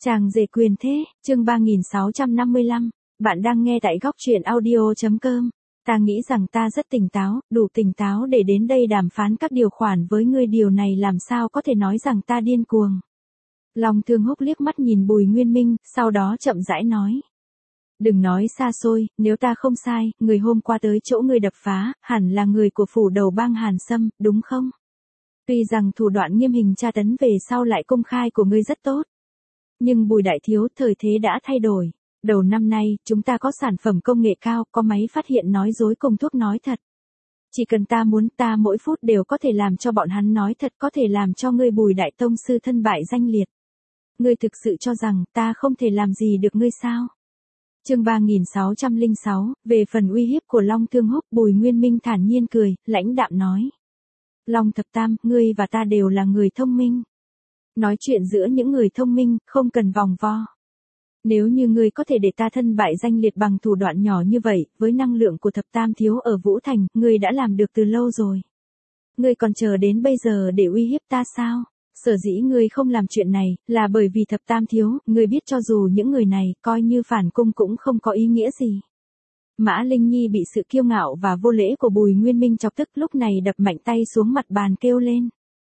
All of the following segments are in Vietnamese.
Chàng rể quyền thế, chương 3655, bạn đang nghe tại góc truyện audio.com. Ta nghĩ rằng ta rất tỉnh táo, đủ tỉnh táo để đến đây đàm phán các điều khoản với ngươi, điều này làm sao có thể nói rằng ta điên cuồng. Long Thương Húc liếc mắt nhìn Bùi Nguyên Minh, sau đó chậm rãi nói. Đừng nói xa xôi, nếu ta không sai, người hôm qua tới chỗ ngươi đập phá, hẳn là người của phủ đầu bang Hàn Sâm, đúng không? Tuy rằng thủ đoạn nghiêm hình tra tấn về sau lại công khai của ngươi rất tốt. Nhưng Bùi đại thiếu, thời thế đã thay đổi. Đầu năm nay, chúng ta có sản phẩm công nghệ cao, có máy phát hiện nói dối cùng thuốc nói thật. Chỉ cần ta muốn, ta mỗi phút đều có thể làm cho bọn hắn nói thật, có thể làm cho ngươi Bùi đại tông sư thân bại danh liệt. Ngươi thực sự cho rằng ta không thể làm gì được ngươi sao? Chương 3606, về phần uy hiếp của Long Thương Húc, Bùi Nguyên Minh thản nhiên cười, lãnh đạm nói. Long Thập Tam, ngươi và ta đều là người thông minh. Nói chuyện giữa những người thông minh, không cần vòng vo. Nếu như ngươi có thể để ta thân bại danh liệt bằng thủ đoạn nhỏ như vậy, với năng lượng của Thập Tam thiếu ở Vũ Thành, ngươi đã làm được từ lâu rồi. Ngươi còn chờ đến bây giờ để uy hiếp ta sao? Sở dĩ ngươi không làm chuyện này, là bởi vì Thập Tam thiếu, ngươi biết cho dù những người này, coi như phản cung cũng không có ý nghĩa gì. Mã Linh Nhi bị sự kiêu ngạo và vô lễ của Bùi Nguyên Minh chọc tức, lúc này đập mạnh tay xuống mặt bàn kêu lên.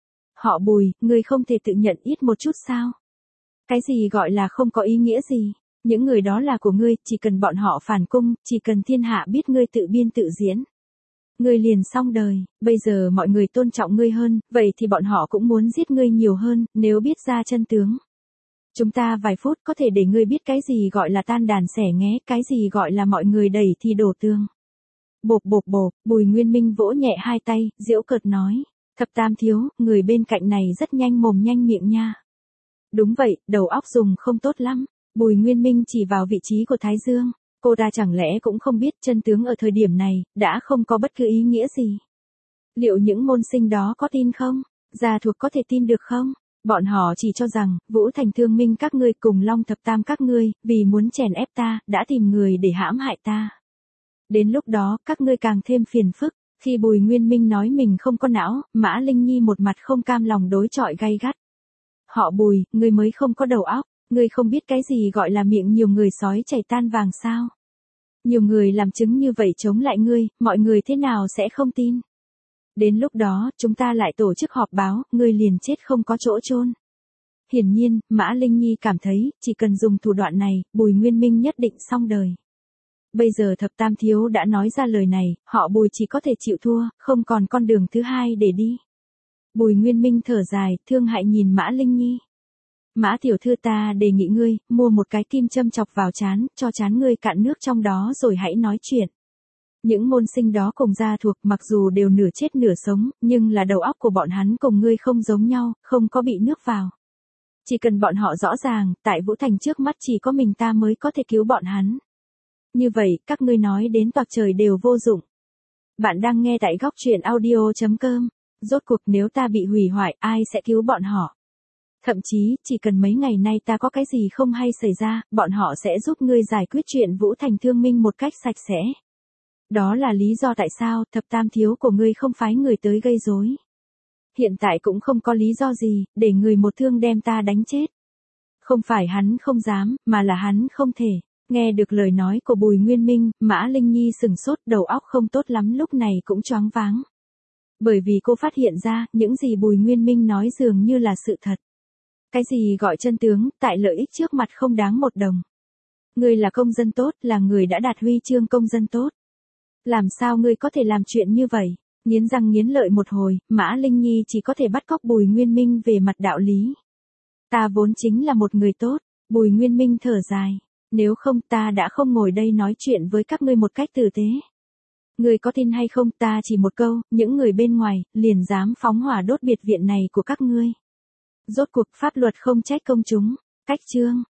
Họ Bùi, ngươi không thể tự nhận ít một chút sao? Cái gì gọi là không có ý nghĩa gì? Những người đó là của ngươi, chỉ cần bọn họ phản cung, chỉ cần thiên hạ biết ngươi tự biên tự diễn. Ngươi liền xong đời, bây giờ mọi người tôn trọng ngươi hơn, vậy thì bọn họ cũng muốn giết ngươi nhiều hơn, nếu biết ra chân tướng. Chúng ta vài phút có thể để ngươi biết cái gì gọi là tan đàn xẻ nghé, cái gì gọi là mọi người đẩy thì đổ tường. Bộp bộp bộp, Bùi Nguyên Minh vỗ nhẹ hai tay, giễu cợt nói. Thập Tam thiếu, người bên cạnh này rất nhanh mồm nhanh miệng nha. Đúng vậy, đầu óc dùng không tốt lắm. Bùi Nguyên Minh chỉ vào vị trí của Thái Dương. Cô ta chẳng lẽ cũng không biết chân tướng ở thời điểm này, đã không có bất cứ ý nghĩa gì. Liệu những môn sinh đó có tin không? Gia thuộc có thể tin được không? Bọn họ chỉ cho rằng, Vũ Thành Thương Minh các ngươi cùng Long Thập Tam các ngươi, vì muốn chèn ép ta, đã tìm người để hãm hại ta. Đến lúc đó, các ngươi càng thêm phiền phức. Khi Bùi Nguyên Minh nói mình không có não, Mã Linh Nhi một mặt không cam lòng đối chọi gay gắt. Họ Bùi, ngươi mới không có đầu óc, ngươi không biết cái gì gọi là miệng nhiều người sói chảy tan vàng sao? Nhiều người làm chứng như vậy chống lại ngươi, mọi người thế nào sẽ không tin? Đến lúc đó, chúng ta lại tổ chức họp báo, ngươi liền chết không có chỗ chôn. Hiển nhiên, Mã Linh Nhi cảm thấy, chỉ cần dùng thủ đoạn này, Bùi Nguyên Minh nhất định xong đời. Bây giờ Thập Tam thiếu đã nói ra lời này, họ Bùi chỉ có thể chịu thua, không còn con đường thứ hai để đi. Bùi Nguyên Minh thở dài, thương hại nhìn Mã Linh Nhi. Mã tiểu thư, ta đề nghị ngươi, mua một cái kim châm chọc vào trán, cho trán ngươi cạn nước trong đó rồi hãy nói chuyện. Những môn sinh đó cùng gia thuộc, mặc dù đều nửa chết nửa sống, nhưng là đầu óc của bọn hắn cùng ngươi không giống nhau, không có bị nước vào. Chỉ cần bọn họ rõ ràng, tại Vũ Thành trước mắt chỉ có mình ta mới có thể cứu bọn hắn. Như vậy, các ngươi nói đến toạc trời đều vô dụng. Bạn đang nghe tại góc truyện audio.com. Rốt cuộc nếu ta bị hủy hoại, ai sẽ cứu bọn họ? Thậm chí, chỉ cần mấy ngày nay ta có cái gì không hay xảy ra, bọn họ sẽ giúp ngươi giải quyết chuyện Vũ Thành Thương Minh một cách sạch sẽ. Đó là lý do tại sao Thập Tam thiếu của ngươi không phái người tới gây rối. Hiện tại cũng không có lý do gì, để người một thương đem ta đánh chết. Không phải hắn không dám, mà là hắn không thể. Nghe được lời nói của Bùi Nguyên Minh, Mã Linh Nhi sừng sốt, đầu óc không tốt lắm lúc này cũng choáng váng. Bởi vì cô phát hiện ra, những gì Bùi Nguyên Minh nói dường như là sự thật. Cái gì gọi chân tướng, tại lợi ích trước mặt không đáng một đồng. Ngươi là công dân tốt, là người đã đạt huy chương công dân tốt. Làm sao ngươi có thể làm chuyện như vậy? Nghiến răng nghiến lợi một hồi, Mã Linh Nhi chỉ có thể bắt cóc Bùi Nguyên Minh về mặt đạo lý. Ta vốn chính là một người tốt, Bùi Nguyên Minh thở dài. Nếu không ta đã không ngồi đây nói chuyện với các ngươi một cách tử tế. Ngươi có tin hay không, ta chỉ một câu, những người bên ngoài, liền dám phóng hỏa đốt biệt viện này của các ngươi. Rốt cuộc pháp luật không trách công chúng. Cách chương.